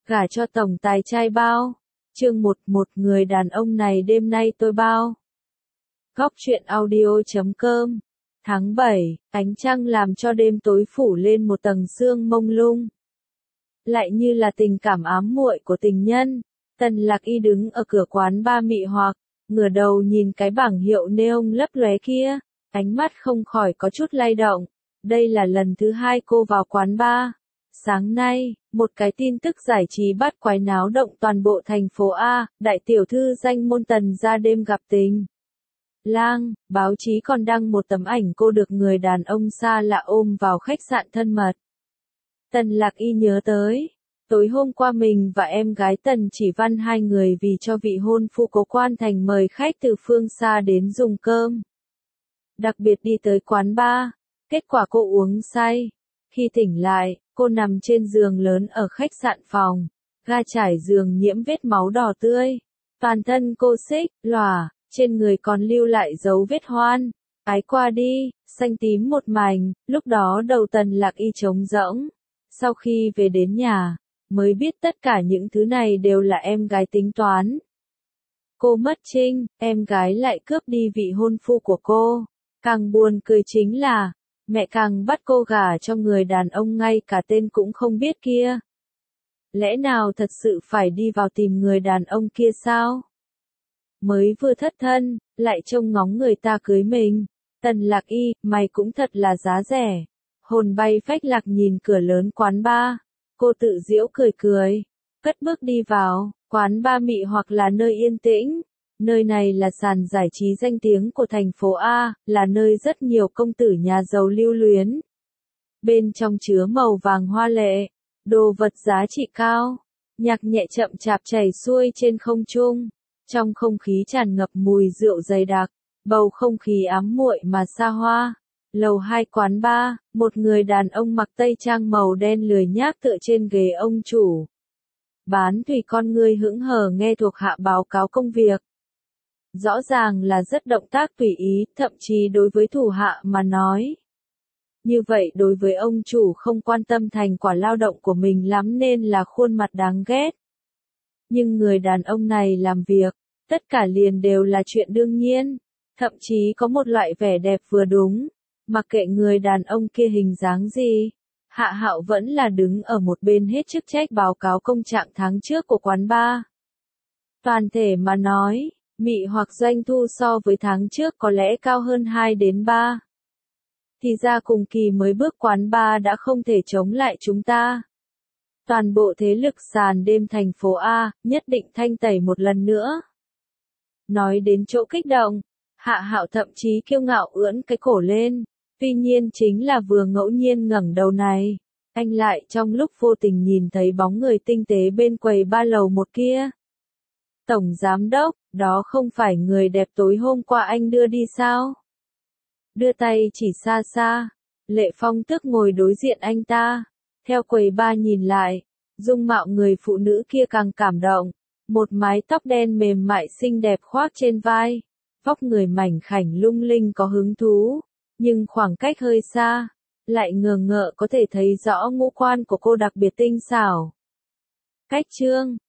Gả cho tổng tài trai bao. Chương 1, một người đàn ông này đêm nay tôi bao. Góc truyện audio.com. Tháng 7, ánh trăng làm cho đêm tối phủ lên một tầng sương mông lung. Lại như là tình cảm ám muội của tình nhân, Tần Lạc Y đứng ở cửa quán ba mị hoặc, ngửa đầu nhìn cái bảng hiệu neon lấp lóe kia, ánh mắt không khỏi có chút lay động. Đây là lần thứ 2 cô vào quán ba. Sáng nay, một cái tin tức giải trí bắt quái náo động toàn bộ thành phố A, đại tiểu thư danh môn Tần gia đêm gặp tình lang, báo chí còn đăng một tấm ảnh cô được người đàn ông xa lạ ôm vào khách sạn thân mật. Tần Lạc Y nhớ tới, tối hôm qua mình và em gái Tần Chỉ Văn hai người vì cho vị hôn phu cố quan thành mời khách từ phương xa đến dùng cơm. Đặc biệt đi tới quán bar, kết quả cô uống say. Khi tỉnh lại, cô nằm trên giường lớn ở khách sạn phòng, ga trải giường nhiễm vết máu đỏ tươi. Toàn thân cô xích, lòa, trên người còn lưu lại dấu vết hoan. Ái qua đi, xanh tím một mảnh, lúc đó đầu Tần Lạc Y trống rỗng. Sau khi về đến nhà, mới biết tất cả những thứ này đều là em gái tính toán. Cô mất trinh, em gái lại cướp đi vị hôn phu của cô. Càng buồn cười chính là, mẹ càng bắt cô gả cho người đàn ông ngay cả tên cũng không biết kia. Lẽ nào thật sự phải đi vào tìm người đàn ông kia sao? Mới vừa thất thân, lại trông ngóng người ta cưới mình. Tần Lạc Y, mày cũng thật là giá rẻ. Hồn bay phách lạc nhìn cửa lớn quán bar. Cô tự giễu cười cười, cất bước đi vào. Quán bar mị hoặc là nơi yên tĩnh. Nơi này là sàn giải trí danh tiếng của thành phố A, là nơi rất nhiều công tử nhà giàu lưu luyến. Bên trong chứa màu vàng hoa lệ, đồ vật giá trị cao, nhạc nhẹ chậm chạp chảy xuôi trên không trung. Trong không khí tràn ngập mùi rượu dày đặc, bầu không khí ám muội mà xa hoa. Lầu 2 quán bar, một người đàn ông mặc tây trang màu đen lười nhác tựa trên ghế ông chủ. Bán tùy con ngươi hững hờ nghe thuộc hạ báo cáo công việc. Rõ ràng là rất động tác tùy ý, thậm chí đối với thủ hạ mà nói. Như vậy đối với ông chủ không quan tâm thành quả lao động của mình lắm nên là khuôn mặt đáng ghét. Nhưng người đàn ông này làm việc, tất cả liền đều là chuyện đương nhiên, thậm chí có một loại vẻ đẹp vừa đúng, mặc kệ người đàn ông kia hình dáng gì. Hạ Hạo vẫn là đứng ở một bên hết chức trách báo cáo công trạng tháng trước của quán bar. Toàn thể mà nói, mị hoặc doanh thu so với tháng trước có lẽ cao hơn 2 đến 3. Thì ra cùng kỳ mới bước quán bar đã không thể chống lại chúng ta. Toàn bộ thế lực sàn đêm thành phố A, nhất định thanh tẩy một lần nữa. Nói đến chỗ kích động, Hạ Hạo thậm chí kiêu ngạo ưỡn cái cổ lên. Tuy nhiên chính là vừa ngẫu nhiên ngẩng đầu này, anh lại trong lúc vô tình nhìn thấy bóng người tinh tế bên quầy ba lầu một kia. Tổng giám đốc, đó không phải người đẹp tối hôm qua anh đưa đi sao? Đưa tay chỉ xa xa, Lệ Phong tức ngồi đối diện anh ta. Theo quầy ba nhìn lại, dung mạo người phụ nữ kia càng cảm động. Một mái tóc đen mềm mại xinh đẹp khoác trên vai. Vóc người mảnh khảnh lung linh có hứng thú. Nhưng khoảng cách hơi xa, lại ngờ ngợ có thể thấy rõ ngũ quan của cô đặc biệt tinh xảo. Cách chương